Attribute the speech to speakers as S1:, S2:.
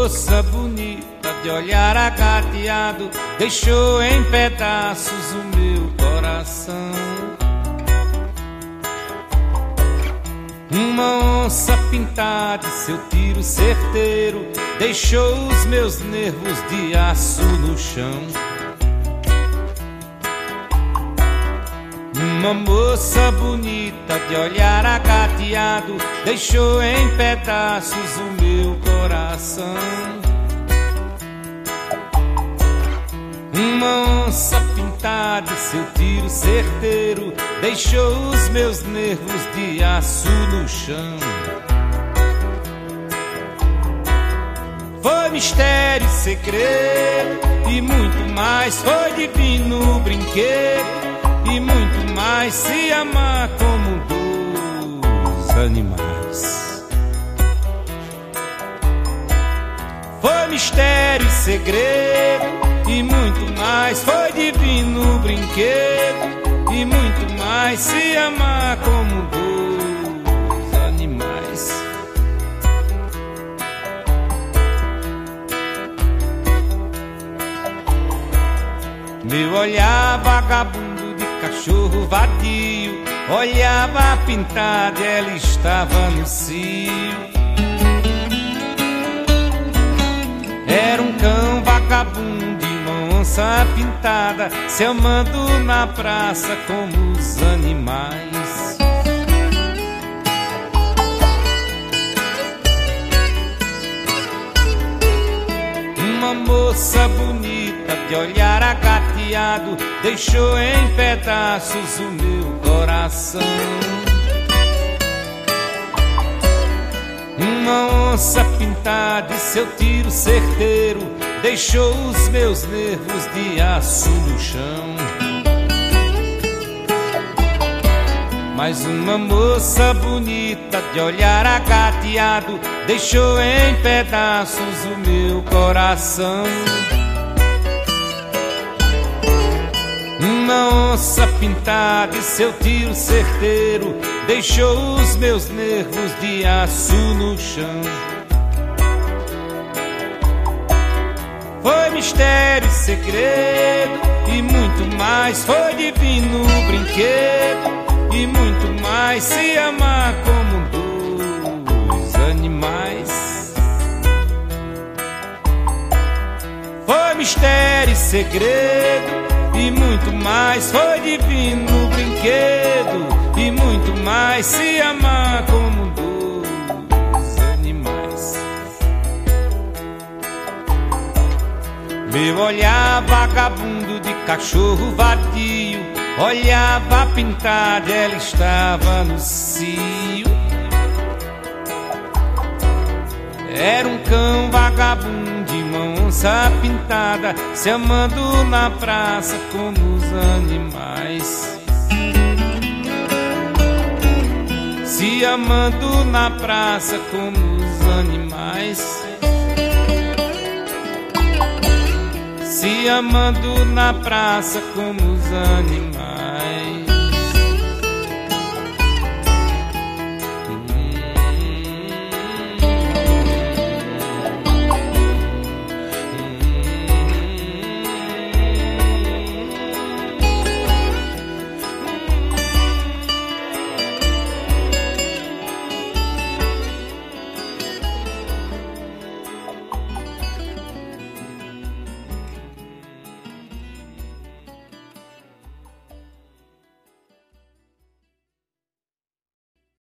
S1: moça bonita de olhar agateado deixou em pedaços o meu coração. Uma onça pintada e seu tiro certeiro deixou os meus nervos de aço no chão. Uma moça bonita de olhar agateado deixou em pedaços o meu coração. Uma onça pintada e seu tiro certeiro deixou os meus nervos de aço no chão. Foi mistério e segredo e muito mais, foi divino brinquedo e muito mais, se amar como dois animais. Foi mistério e segredo e muito mais, foi divino brinquedo e muito mais, se amar como dois animais. Meu olhar vagabundo de cachorro vadio olhava pintada e ela estava no cio. Era um cão vagabundo e uma onça pintada se amando na praça como os animais. Uma moça bonita de olhar agateado deixou em pedaços o meu coração. Uma onça pintada e seu tiro certeiro deixou os meus nervos de aço no chão. Mas uma moça bonita de olhar agateado deixou em pedaços o meu coração. Uma onça pintada e seu tiro certeiro deixou os meus nervos de aço no chão. Foi mistério e segredo e muito mais, foi divino brinquedo e muito mais, se amar como dois animais. Foi mistério e segredo e muito mais, foi divino brinquedo e muito mais, se amar como dois animais. Meu olhar vagabundo de cachorro vadio olhava pintada, ela estava no cio. Era um cão vagabundo e uma onça pintada se amando na praça como os animais. Se amando na praça como os animais. Se amando na praça como os animais.